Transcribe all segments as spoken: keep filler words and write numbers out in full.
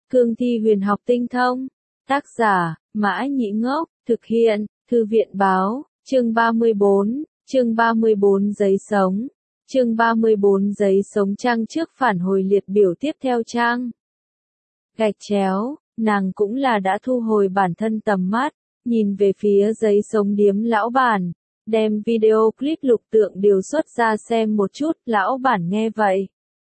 Cương thi huyền học tinh thông. Tác giả, Mã Nhĩ Ngốc, thực hiện, Thư viện báo, chương ba mươi bốn, chương ba mươi bốn giấy sống. Chương ba mươi bốn giấy sống trang trước phản hồi liệt biểu tiếp theo trang. Gạch chéo, nàng cũng là đã thu hồi bản thân tầm mắt, nhìn về phía giấy sống điếm lão bản, đem video clip lục tượng điều xuất ra xem một chút, lão bản nghe vậy.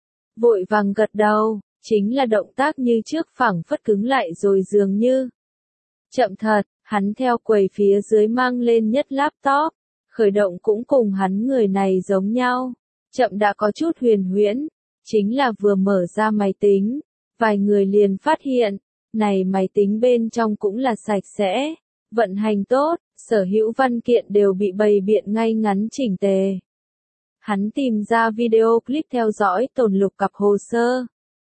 Vội vàng gật đầu, chính là động tác như trước phẳng phất cứng lại rồi dường như. Chậm thật, hắn theo quầy phía dưới mang lên nhất laptop, khởi động cũng cùng hắn người này giống nhau. Chậm đã có chút huyền huyễn, chính là vừa mở ra máy tính, vài người liền phát hiện, này máy tính bên trong cũng là sạch sẽ, vận hành tốt, sở hữu văn kiện đều bị bày biện ngay ngắn chỉnh tề. Hắn tìm ra video clip theo dõi tồn lục cặp hồ sơ.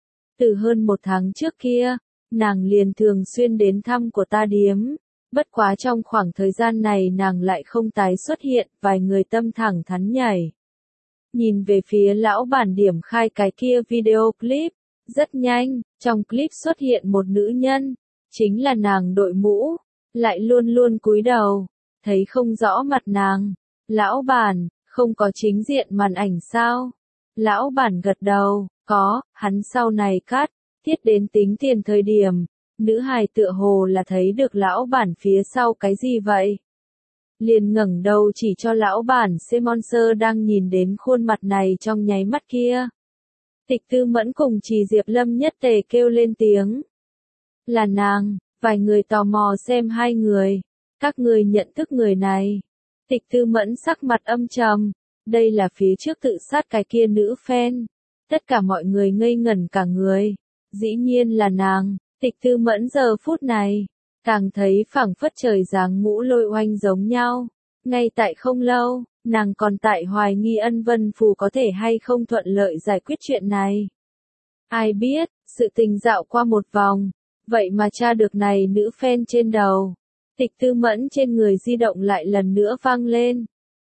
Từ hơn một tháng trước kia, nàng liền thường xuyên đến thăm của ta điếm, bất quá trong khoảng thời gian này nàng lại không tái xuất hiện, vài người tâm thẳng thắn nhảy. Nhìn về phía lão bản điểm khai cái kia video clip, rất nhanh, trong clip xuất hiện một nữ nhân, chính là nàng đội mũ, lại luôn luôn cúi đầu, thấy không rõ mặt nàng. Lão bản, không có chính diện màn ảnh sao? Lão bản gật đầu, có, hắn sau này cắt, thiết đến tính tiền thời điểm, nữ hài tựa hồ là thấy được lão bản phía sau cái gì vậy? Liền ngẩng đầu chỉ cho lão bản Semonser đang nhìn đến khuôn mặt này trong nháy mắt kia. Tịch Tư Mẫn cùng Trì Diệp Lâm nhất tề kêu lên tiếng. Là nàng, vài người tò mò xem hai người. Các người nhận thức người này. Tịch Tư Mẫn sắc mặt âm trầm. Đây là phía trước tự sát cái kia nữ fan. Tất cả mọi người ngây ngẩn cả người. Dĩ nhiên là nàng. Tịch Tư Mẫn giờ phút này, càng thấy phảng phất trời giáng ngũ lôi oanh giống nhau. Ngay tại không lâu, nàng còn tại hoài nghi Ân Vân Phù có thể hay không thuận lợi giải quyết chuyện này. Ai biết, sự tình dạo qua một vòng, vậy mà tra được này nữ fan trên đầu. Tịch Tư Mẫn trên người di động lại lần nữa vang lên.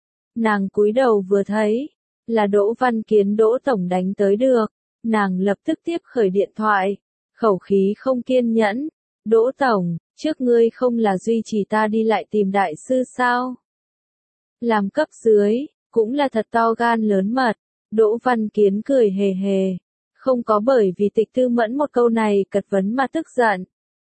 Nàng cúi đầu vừa thấy, là Đỗ Văn Kiến Đỗ Tổng đánh tới được, nàng lập tức tiếp khởi điện thoại, khẩu khí không kiên nhẫn. Đỗ Tổng, trước ngươi không là duy trì ta đi lại tìm đại sư sao? Làm cấp dưới, cũng là thật to gan lớn mật. Đỗ Văn Kiến cười hề hề, không có bởi vì Tịch Tư Mẫn một câu này cật vấn mà tức giận.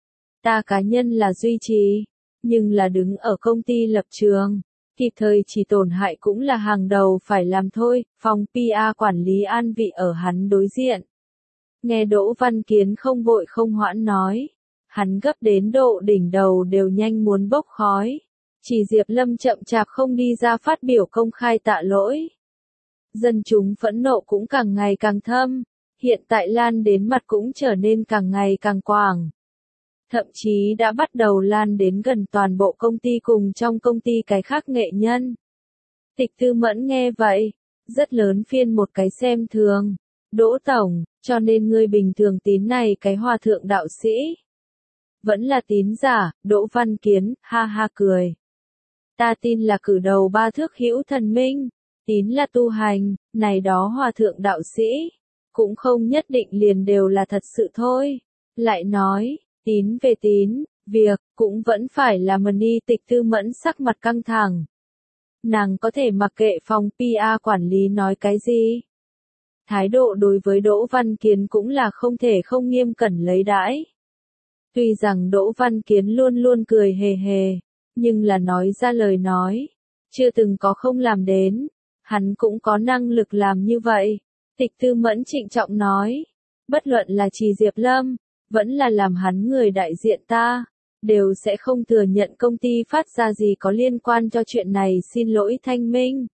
Ta cá nhân là duy trì, nhưng là đứng ở công ty lập trường, kịp thời chỉ tổn hại cũng là hàng đầu phải làm thôi. Phòng pê e quản lý an vị ở hắn đối diện. Nghe Đỗ Văn Kiến không vội không hoãn nói, hắn gấp đến độ đỉnh đầu đều nhanh muốn bốc khói. Chỉ Diệp Lâm chậm chạp không đi ra phát biểu công khai tạ lỗi. Dân chúng phẫn nộ cũng càng ngày càng thâm, hiện tại lan đến mặt cũng trở nên càng ngày càng quảng. Thậm chí đã bắt đầu lan đến gần toàn bộ công ty cùng trong công ty cái khác nghệ nhân. Tịch Tư Mẫn nghe vậy, rất lớn phiên một cái xem thường. Đỗ Tổng, cho nên ngươi bình thường tín này cái hòa thượng đạo sĩ. Vẫn là tín giả. Đỗ Văn Kiến, ha ha cười. Ta tin là cử đầu ba thước hữu thần minh, tín là tu hành, này đó hòa thượng đạo sĩ, cũng không nhất định liền đều là thật sự thôi. Lại nói, tín về tín, việc, cũng vẫn phải là money. Tịch Tư Mẫn sắc mặt căng thẳng. Nàng có thể mặc kệ phòng pê e quản lý nói cái gì. Thái độ đối với Đỗ Văn Kiến cũng là không thể không nghiêm cẩn lấy đãi. Tuy rằng Đỗ Văn Kiến luôn luôn cười hề hề, nhưng là nói ra lời nói, chưa từng có không làm đến, hắn cũng có năng lực làm như vậy. Tịch Tư Mẫn trịnh trọng nói, bất luận là Trì Diệp Lâm, vẫn là làm hắn người đại diện ta, đều sẽ không thừa nhận công ty phát ra gì có liên quan cho chuyện này. Xin lỗi thanh minh.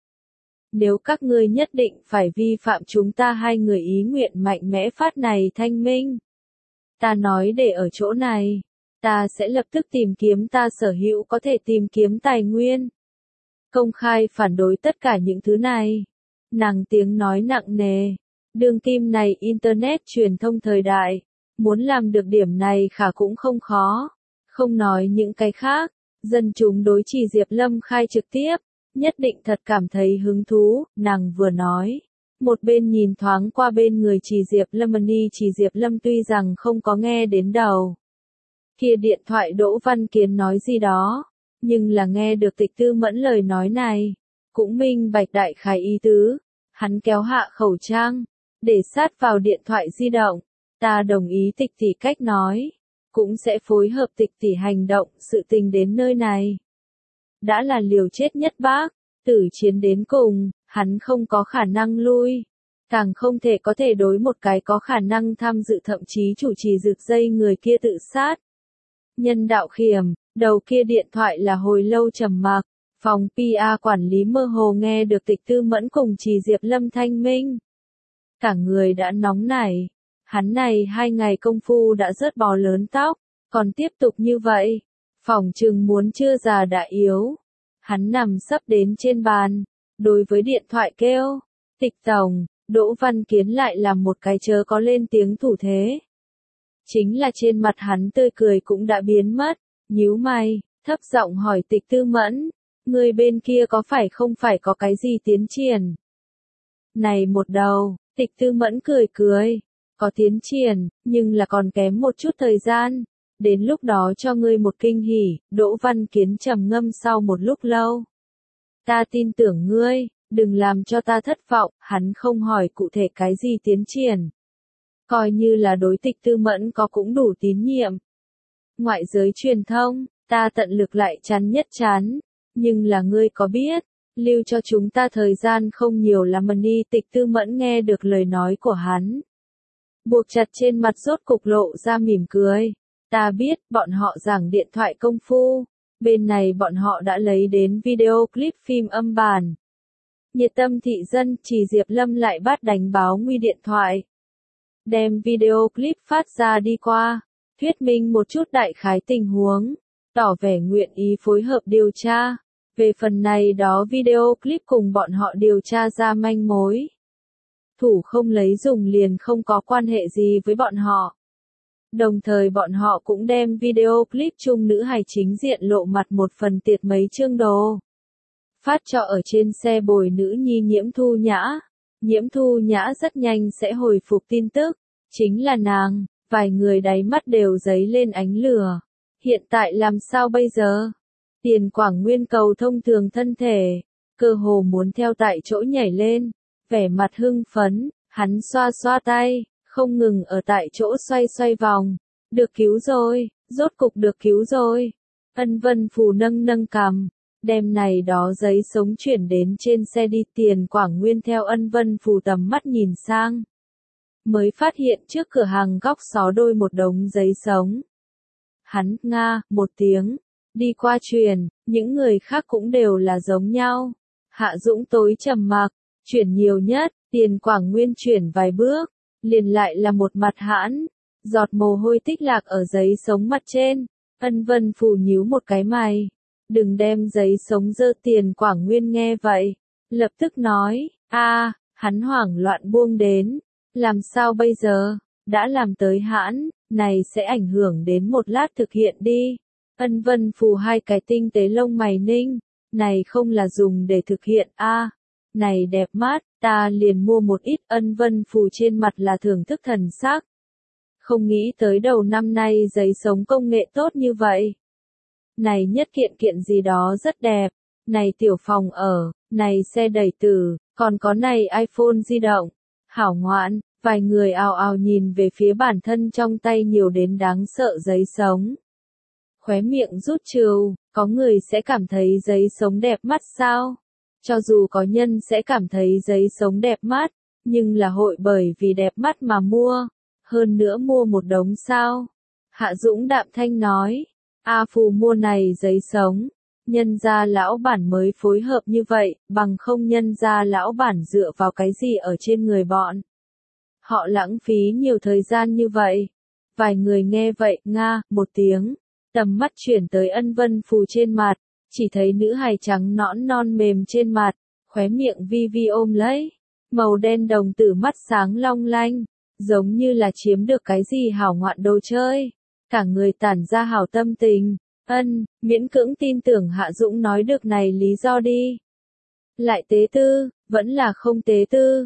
Nếu các ngươi nhất định phải vi phạm chúng ta hai người ý nguyện mạnh mẽ phát này thanh minh, ta nói để ở chỗ này, ta sẽ lập tức tìm kiếm ta sở hữu có thể tìm kiếm tài nguyên. Công khai phản đối tất cả những thứ này. Nàng tiếng nói nặng nề. Đường kim này Internet truyền thông thời đại, muốn làm được điểm này khả cũng không khó. Không nói những cái khác, dân chúng đối Trì Diệp Lâm khai trực tiếp, nhất định thật cảm thấy hứng thú. Nàng vừa nói, Một bên nhìn thoáng qua bên người Trì Diệp Lâm Ni Trì Diệp Lâm tuy rằng không có nghe đến đầu. Kia điện thoại Đỗ Văn Kiến nói gì đó, nhưng là nghe được Tịch Tư Mẫn lời nói này, cũng minh bạch đại khái ý tứ, hắn kéo hạ khẩu trang, để sát vào điện thoại di động, ta đồng ý Tịch tỷ cách nói, cũng sẽ phối hợp Tịch tỷ hành động, sự tình đến nơi này. Đã là liều chết nhất bác, tử chiến đến cùng, hắn không có khả năng lui, càng không thể có thể đối một cái có khả năng tham dự thậm chí chủ trì rực dây người kia tự sát. Nhân đạo khiểm, đầu kia điện thoại là hồi lâu trầm mặc, phòng pê e quản lý mơ hồ nghe được Tịch Tư Mẫn cùng Trì Diệp Lâm thanh minh. Cả người đã nóng nảy, hắn này hai ngày công phu đã rớt bò lớn tóc, còn tiếp tục như vậy, phòng chừng muốn chưa già đã yếu. Hắn nằm sấp đến trên bàn, đối với điện thoại kêu, Tịch tổng, Đỗ Văn Kiến lại làm một cái chớ có lên tiếng thủ thế. Chính là trên mặt hắn tươi cười cũng đã biến mất, nhíu mày, thấp giọng hỏi Tịch Tư Mẫn, người bên kia có phải không phải có cái gì tiến triển? Này một đầu, Tịch Tư Mẫn cười cười, có tiến triển, nhưng là còn kém một chút thời gian, đến lúc đó cho ngươi một kinh hỉ. Đỗ Văn Kiến trầm ngâm sau một lúc lâu. Ta tin tưởng ngươi, đừng làm cho ta thất vọng, hắn không hỏi cụ thể cái gì tiến triển. Coi như là đối Tịch Tư Mẫn có cũng đủ tín nhiệm. Ngoại giới truyền thông, ta tận lực lại chắn nhất chắn, nhưng là ngươi có biết, lưu cho chúng ta thời gian không nhiều lắm mà đi. Tịch Tư Mẫn nghe được lời nói của hắn, buộc chặt trên mặt rốt cục lộ ra mỉm cười. Ta biết, bọn họ giảng điện thoại công phu, bên này bọn họ đã lấy đến video clip phim âm bản. Nhiệt tâm thị dân, Trì Diệp Lâm lại bắt đánh báo nguy điện thoại, đem video clip phát ra đi qua, thuyết minh một chút đại khái tình huống, tỏ vẻ nguyện ý phối hợp điều tra. Về phần này đó video clip cùng bọn họ điều tra ra manh mối. Thủ không lấy dùng liền không có quan hệ gì với bọn họ. Đồng thời bọn họ cũng đem video clip chung nữ hài chính diện lộ mặt một phần tiệt mấy chương đồ. Phát cho ở trên xe bồi nữ nhi Nhiễm Thu Nhã. Nhiễm Thu Nhã rất nhanh sẽ hồi phục tin tức. Chính là nàng, vài người đáy mắt đều giấy lên ánh lửa. Hiện tại làm sao bây giờ? Tiền Quảng Nguyên cầu thông thường thân thể, cơ hồ muốn theo tại chỗ nhảy lên, vẻ mặt hưng phấn, hắn xoa xoa tay, không ngừng ở tại chỗ xoay xoay vòng. Được cứu rồi, rốt cục được cứu rồi. Ân Vân Phù nâng nâng cằm, đem này đó giấy sống chuyển đến trên xe đi. Tiền Quảng Nguyên theo Ân Vân Phù tầm mắt nhìn sang, mới phát hiện trước cửa hàng góc xó đôi một đống giấy sống. Hắn, nga, một tiếng, đi qua truyền, những người khác cũng đều là giống nhau. Hạ Dũng tối trầm mặc, chuyển nhiều nhất, Tiền Quảng Nguyên chuyển vài bước, liền lại là một mặt hãn, giọt mồ hôi tích lạc ở giấy sống mặt trên. Ân Vân Phù nhíu một cái mày, đừng đem giấy sống dơ. Tiền Quảng Nguyên nghe vậy, lập tức nói, a, hắn hoảng loạn buông đến, làm sao bây giờ, đã làm tới hãn, này sẽ ảnh hưởng đến một lát thực hiện đi. Ân Vân Phù hai cái tinh tế lông mày ninh, này không là dùng để thực hiện a, à, này đẹp mắt, ta liền mua một ít. Ân Vân Phù trên mặt là thưởng thức thần sắc. Không nghĩ tới đầu năm nay giấy sống công nghệ tốt như vậy. Này nhất kiện kiện gì đó rất đẹp, này tiểu phòng ở, này xe đẩy tử, còn có này iPhone di động. Hảo ngoạn, vài người ào ào nhìn về phía bản thân trong tay nhiều đến đáng sợ giấy sống. Khóe miệng rút trừ, có người sẽ cảm thấy giấy sống đẹp mắt sao? Cho dù có nhân sẽ cảm thấy giấy sống đẹp mắt, nhưng là hội bởi vì đẹp mắt mà mua, hơn nữa mua một đống sao? Hạ Dũng đạm thanh nói, A Phù mua này giấy sống, nhân gia lão bản mới phối hợp như vậy, bằng không nhân gia lão bản dựa vào cái gì ở trên người bọn. Họ lãng phí nhiều thời gian như vậy. Vài người nghe vậy, nga, một tiếng. Tầm mắt chuyển tới Ân Vân Phù trên mặt, chỉ thấy nữ hài trắng nõn non mềm trên mặt, khóe miệng vi vi ôm lấy, màu đen đồng tử mắt sáng long lanh, giống như là chiếm được cái gì hảo ngoạn đồ chơi, cả người tản ra hảo tâm tình. Ân, miễn cưỡng tin tưởng Hạ Dũng nói được này lý do đi. Lại tế tư, vẫn là không tế tư,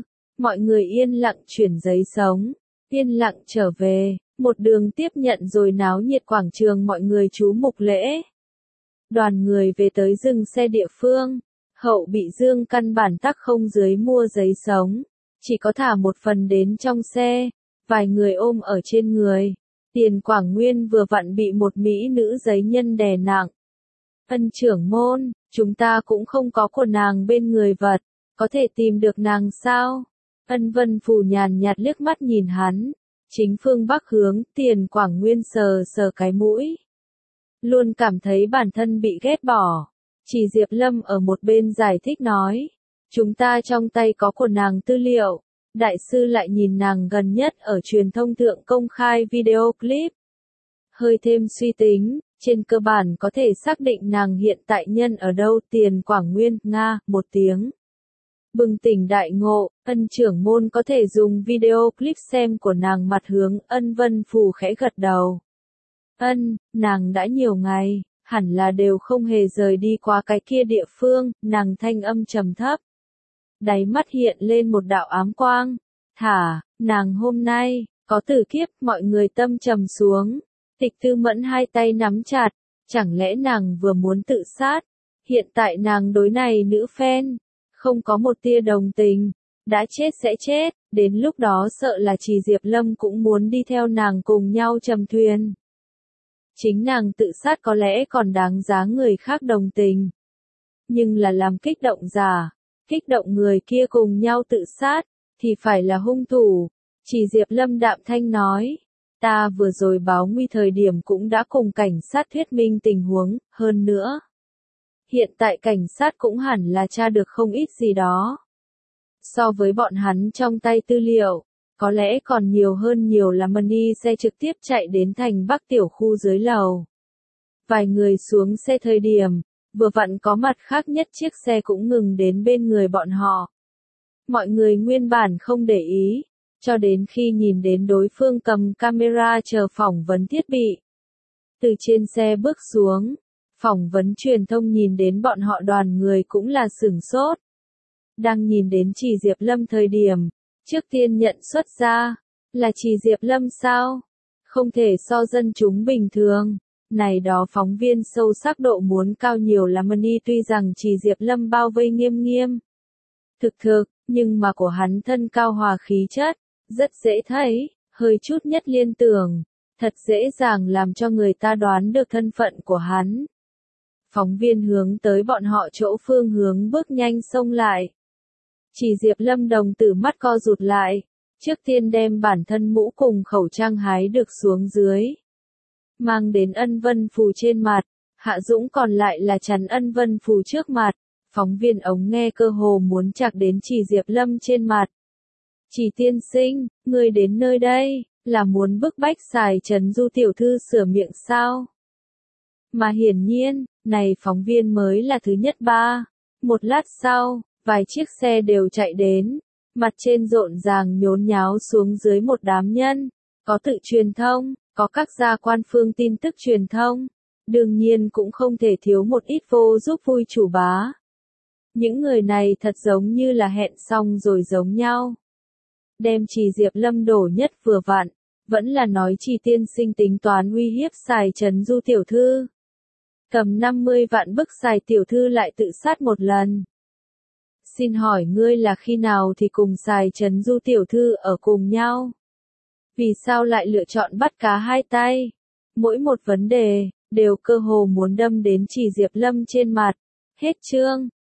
Mọi người yên lặng chuyển giấy sống, yên lặng trở về, một đường tiếp nhận rồi náo nhiệt quảng trường mọi người chú mục lễ. Đoàn người về tới dừng xe địa phương, Hậu bị Dương căn bản tắc không dưới mua giấy sống, chỉ có thả một phần đến trong xe, vài người ôm ở trên người. Tiền Quảng Nguyên vừa vặn bị một mỹ nữ giấy nhân đè nặng. Ân trưởng môn, chúng ta cũng không có của nàng bên người vật, có thể tìm được nàng sao? Ân Vân Phù nhàn nhạt liếc mắt nhìn hắn, chính phương bắc hướng, Tiền Quảng Nguyên sờ sờ cái mũi. Luôn cảm thấy bản thân bị ghét bỏ. Chỉ Diệp Lâm ở một bên giải thích nói, chúng ta trong tay có của nàng tư liệu, đại sư lại nhìn nàng gần nhất ở truyền thông thượng công khai video clip. Hơi thêm suy tính, trên cơ bản có thể xác định nàng hiện tại nhân ở đâu. Tiền Quảng Nguyên, Nga, một tiếng. Bừng tỉnh đại ngộ, Ân trưởng môn có thể dùng video clip xem của nàng mặt hướng. Ân Vân Phù khẽ gật đầu. Ân, nàng đã nhiều ngày, hẳn là đều không hề rời đi qua cái kia địa phương. Nàng thanh âm trầm thấp, đáy mắt hiện lên một đạo ám quang. Thả, nàng hôm nay, có tử kiếp. Mọi người tâm trầm xuống. Tịch Tư Mẫn hai tay nắm chặt, chẳng lẽ nàng vừa muốn tự sát? Hiện tại nàng đối này nữ fan, không có một tia đồng tình, đã chết sẽ chết, đến lúc đó sợ là chỉ Diệp Lâm cũng muốn đi theo nàng cùng nhau trầm thuyền. Chính nàng tự sát có lẽ còn đáng giá người khác đồng tình. Nhưng là làm kích động giả, kích động người kia cùng nhau tự sát, thì phải là hung thủ. Chỉ Diệp Lâm đạm thanh nói, ta vừa rồi báo nguy thời điểm cũng đã cùng cảnh sát thuyết minh tình huống, hơn nữa. Hiện tại cảnh sát cũng hẳn là tra được không ít gì đó. So với bọn hắn trong tay tư liệu, có lẽ còn nhiều hơn nhiều là money xe trực tiếp chạy đến thành Bắc tiểu khu dưới lầu. Vài người xuống xe thời điểm, vừa vặn có mặt khác nhất chiếc xe cũng ngừng đến bên người bọn họ. Mọi người nguyên bản không để ý, cho đến khi nhìn đến đối phương cầm camera chờ phỏng vấn thiết bị. Từ trên xe bước xuống, phỏng vấn truyền thông nhìn đến bọn họ đoàn người cũng là sửng sốt. Đang nhìn đến Chỉ Diệp Lâm thời điểm, trước tiên nhận xuất ra, là Chỉ Diệp Lâm sao? Không thể so dân chúng bình thường. Này đó phóng viên sâu sắc độ muốn cao nhiều là money, tuy rằng Chỉ Diệp Lâm bao vây nghiêm nghiêm. Thực thực, nhưng mà của hắn thân cao hòa khí chất, rất dễ thấy, hơi chút nhất liên tưởng, thật dễ dàng làm cho người ta đoán được thân phận của hắn. Phóng viên hướng tới bọn họ chỗ phương hướng bước nhanh xông lại. Chỉ Diệp Lâm đồng tử mắt co rụt lại, trước tiên đem bản thân mũ cùng khẩu trang hái được xuống dưới. Mang đến Ân Vân Phù trên mặt, Hạ Dũng còn lại là chắn Ân Vân Phù trước mặt. Phóng viên ống nghe cơ hồ muốn chạc đến Chỉ Diệp Lâm trên mặt. Chỉ tiên sinh, người đến nơi đây, là muốn bức bách Sài Trấn Du tiểu thư sửa miệng sao? Mà hiển nhiên, này phóng viên mới là thứ nhất ba. Một lát sau, vài chiếc xe đều chạy đến, mặt trên rộn ràng nhốn nháo xuống dưới một đám nhân, có tự truyền thông, có các gia quan phương tin tức truyền thông, đương nhiên cũng không thể thiếu một ít vô giúp vui chủ bá. Những người này thật giống như là hẹn xong rồi giống nhau. Đem Chỉ Diệp Lâm đổ nhất vừa vặn, vẫn là nói Chỉ tiên sinh tính toán uy hiếp Sài Trấn Du tiểu thư. Cầm năm mươi vạn bức Sài tiểu thư lại tự sát một lần. Xin hỏi ngươi là khi nào thì cùng Sài Trấn Du tiểu thư ở cùng nhau? Vì sao lại lựa chọn bắt cá hai tay? Mỗi một vấn đề, đều cơ hồ muốn đâm đến Chỉ Diệp Lâm trên mặt. Hết chương.